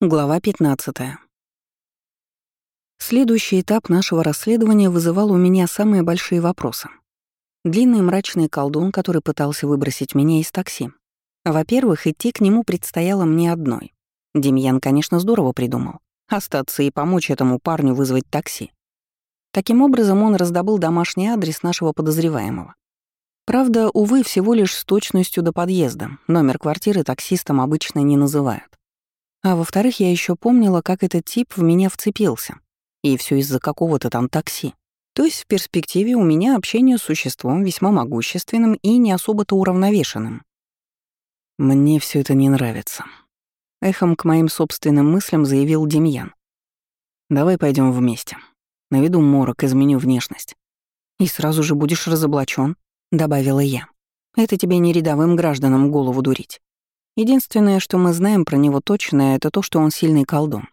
Глава 15. Следующий этап нашего расследования вызывал у меня самые большие вопросы. Длинный мрачный колдун, который пытался выбросить меня из такси. Во-первых, идти к нему предстояло мне одной. Демьян, конечно, здорово придумал. Остаться и помочь этому парню вызвать такси. Таким образом, он раздобыл домашний адрес нашего подозреваемого. Правда, увы, всего лишь с точностью до подъезда. Номер квартиры таксистам обычно не называют. А во-вторых, я еще помнила, как этот тип в меня вцепился. И все из-за какого-то там такси. То есть в перспективе у меня общение с существом весьма могущественным и не особо-то уравновешенным. «Мне все это не нравится», — эхом к моим собственным мыслям заявил Демьян. «Давай пойдем вместе. Наведу морок, изменю внешность. И сразу же будешь разоблачен, добавила я. «Это тебе не рядовым гражданам голову дурить. Единственное, что мы знаем про него точно, это то, что он сильный колдун.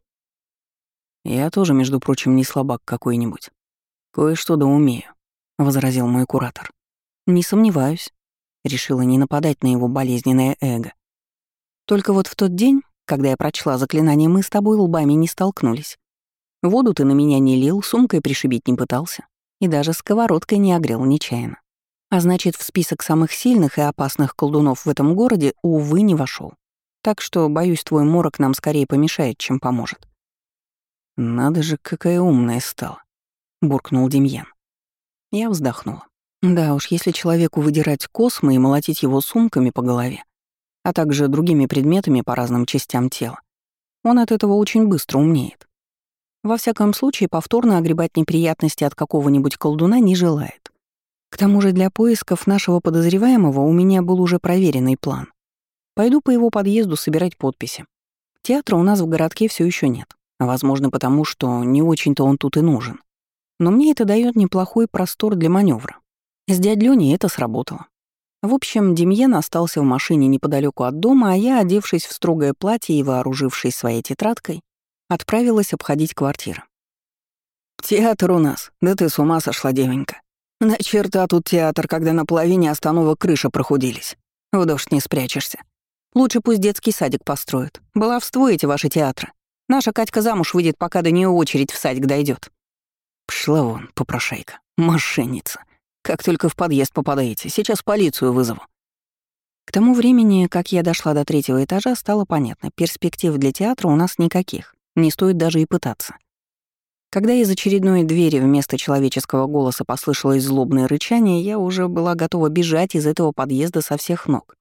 Я тоже, между прочим, не слабак какой-нибудь. Кое-что да умею», — возразил мой куратор. «Не сомневаюсь», — решила не нападать на его болезненное эго. «Только вот в тот день, когда я прочла заклинание, мы с тобой лбами не столкнулись. Воду ты на меня не лил, сумкой пришибить не пытался, и даже сковородкой не огрел нечаянно. А значит, в список самых сильных и опасных колдунов в этом городе, увы, не вошел. Так что, боюсь, твой морок нам скорее помешает, чем поможет». «Надо же, какая умная стала», — буркнул Демьян. Я вздохнула. Да уж, если человеку выдирать космы и молотить его сумками по голове, а также другими предметами по разным частям тела, он от этого очень быстро умнеет. Во всяком случае, повторно огребать неприятности от какого-нибудь колдуна не желает. К тому же для поисков нашего подозреваемого у меня был уже проверенный план. Пойду по его подъезду собирать подписи. Театра у нас в городке все еще нет. Возможно, потому что не очень-то он тут и нужен. Но мне это дает неплохой простор для маневра. С дядь Лёней это сработало. В общем, Демьян остался в машине неподалеку от дома, а я, одевшись в строгое платье и вооружившись своей тетрадкой, отправилась обходить квартиры. «Театр у нас? Да ты с ума сошла, девонька. На черта тут театр, когда на половине остановок крыша прохудились. В дождь не спрячешься. Лучше пусть детский садик построят. Баловство эти ваши театры. Наша Катька замуж выйдет, пока до нее очередь в садик дойдет. Пшла вон, попрошайка, мошенница. Как только в подъезд попадаете, сейчас полицию вызову». К тому времени, как я дошла до 3-го этажа, стало понятно, перспектив для театра у нас никаких, не стоит даже и пытаться. Когда из очередной двери вместо человеческого голоса послышалось злобное рычание, я уже была готова бежать из этого подъезда со всех ног.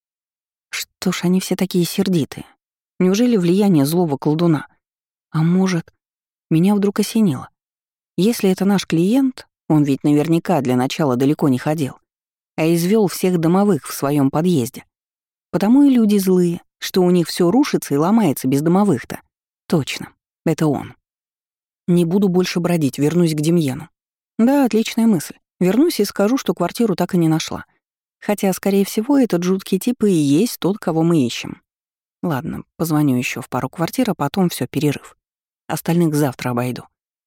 Что ж они все такие сердитые? Неужели влияние злого колдуна? А может, меня вдруг осенило. Если это наш клиент, он ведь наверняка для начала далеко не ходил, а извел всех домовых в своем подъезде. Потому и люди злые, что у них все рушится и ломается без домовых-то. Точно, это он. Не буду больше бродить, вернусь к Демьяну. Да, отличная мысль. Вернусь и скажу, что квартиру так и не нашла. Хотя, скорее всего, этот жуткий тип и есть тот, кого мы ищем. Ладно, позвоню еще в пару квартир, а потом все перерыв. Остальных завтра обойду.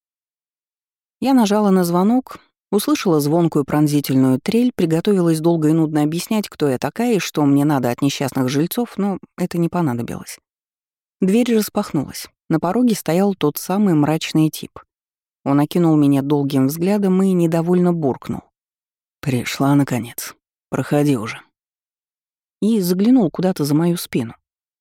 Я нажала на звонок, услышала звонкую пронзительную трель, приготовилась долго и нудно объяснять, кто я такая и что мне надо от несчастных жильцов, но это не понадобилось. Дверь распахнулась. На пороге стоял тот самый мрачный тип. Он окинул меня долгим взглядом и недовольно буркнул. «Пришла, наконец. Проходи уже». И заглянул куда-то за мою спину.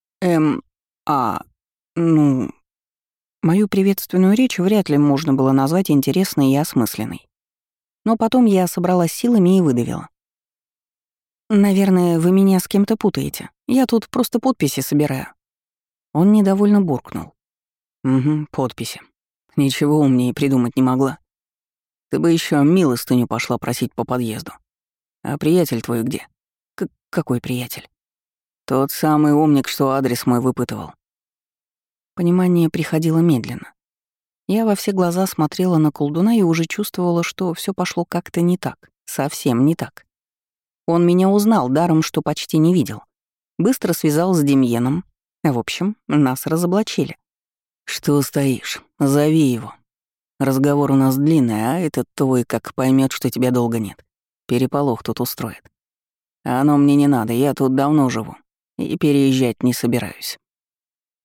Ну...» Мою приветственную речь вряд ли можно было назвать интересной и осмысленной. Но потом я собралась силами и выдавила. «Наверное, вы меня с кем-то путаете. Я тут просто подписи собираю». Он недовольно буркнул. «Угу, подписи. Ничего умнее придумать не могла. Ты бы еще милостыню пошла просить по подъезду. А приятель твой где?» «Какой приятель?» «Тот самый умник, что адрес мой выпытывал». Понимание приходило медленно. Я во все глаза смотрела на колдуна и уже чувствовала, что все пошло как-то не так, совсем не так. Он меня узнал, даром что почти не видел. Быстро связал с Демьеном. В общем, нас разоблачили. «Что стоишь? Зови его. Разговор у нас длинный, а этот твой как поймет, что тебя долго нет. Переполох тут устроит. А оно мне не надо, я тут давно живу и переезжать не собираюсь».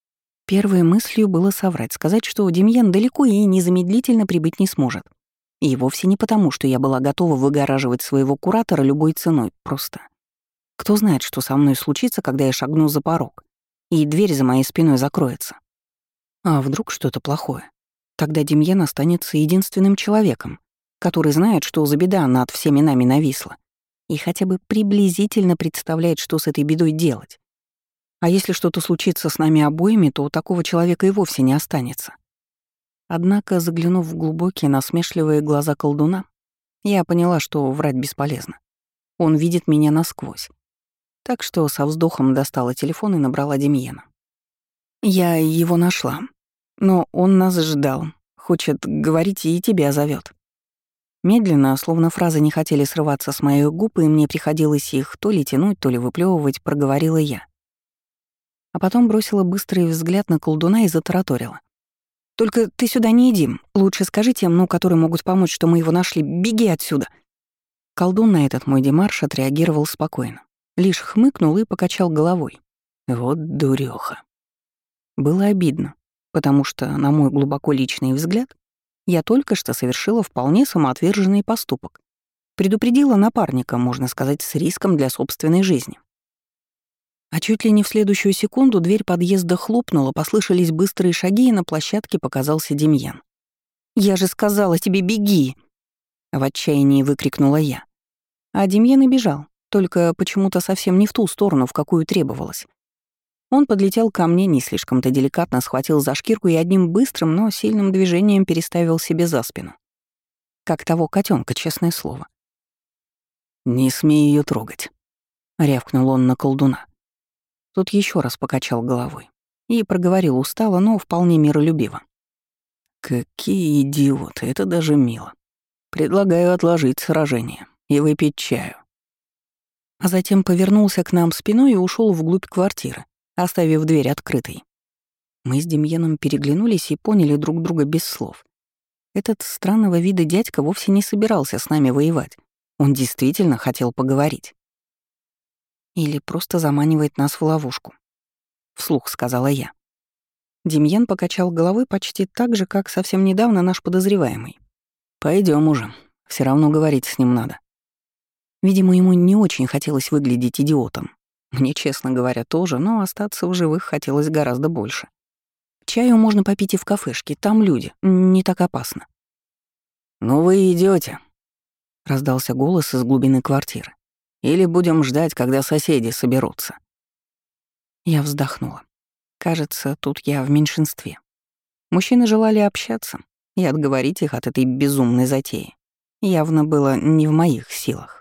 Первой мыслью было соврать, сказать, что Демьян далеко и незамедлительно прибыть не сможет. И вовсе не потому, что я была готова выгораживать своего куратора любой ценой, просто. Кто знает, что со мной случится, когда я шагну за порог, и дверь за моей спиной закроется. А вдруг что-то плохое? Тогда Демьян останется единственным человеком, который знает, что за беда над всеми нами нависла, и хотя бы приблизительно представляет, что с этой бедой делать. А если что-то случится с нами обоими, то у такого человека и вовсе не останется. Однако, заглянув в глубокие насмешливые глаза колдуна, я поняла, что врать бесполезно. Он видит меня насквозь. Так что со вздохом достала телефон и набрала Демьена. Я его нашла. Но он нас ждал. Хочет говорить и тебя зовет. Медленно, словно фразы не хотели срываться с моих губ, и мне приходилось их то ли тянуть, то ли выплевывать, проговорила я. А потом бросила быстрый взгляд на колдуна и затараторила. «Только ты сюда не иди. Лучше скажи тем, которые могут помочь, что мы его нашли. Беги отсюда!» Колдун на этот мой демарш отреагировал спокойно. Лишь хмыкнул и покачал головой. Вот дурёха. Было обидно, потому что, на мой глубоко личный взгляд, я только что совершила вполне самоотверженный поступок. Предупредила напарника, можно сказать, с риском для собственной жизни. А чуть ли не в следующую секунду дверь подъезда хлопнула, послышались быстрые шаги, и на площадке показался Демьян. «Я же сказала тебе, беги!» В отчаянии выкрикнула я. А Демьян и бежал, только почему-то совсем не в ту сторону, в какую требовалось. Он подлетел ко мне, не слишком-то деликатно схватил за шкирку и одним быстрым, но сильным движением переставил себе за спину. Как того котенка, честное слово. «Не смей ее трогать», — рявкнул он на колдуна. Тот еще раз покачал головой и проговорил устало, но вполне миролюбиво. «Какие идиоты, это даже мило. Предлагаю отложить сражение и выпить чаю». А затем повернулся к нам спиной и ушел вглубь квартиры, оставив дверь открытой. Мы с Демьяном переглянулись и поняли друг друга без слов. Этот странного вида дядька вовсе не собирался с нами воевать. Он действительно хотел поговорить. Или просто заманивает нас в ловушку. Вслух сказала я. Демьян покачал головой почти так же, как совсем недавно наш подозреваемый. Пойдем уже, все равно говорить с ним надо. Видимо, ему не очень хотелось выглядеть идиотом. Мне, честно говоря, тоже, но остаться в живых хотелось гораздо больше. Чаю можно попить и в кафешке, там люди, не так опасно. «Ну вы идете, раздался голос из глубины квартиры. «Или будем ждать, когда соседи соберутся». Я вздохнула. Кажется, тут я в меньшинстве. Мужчины желали общаться, и отговорить их от этой безумной затеи явно было не в моих силах.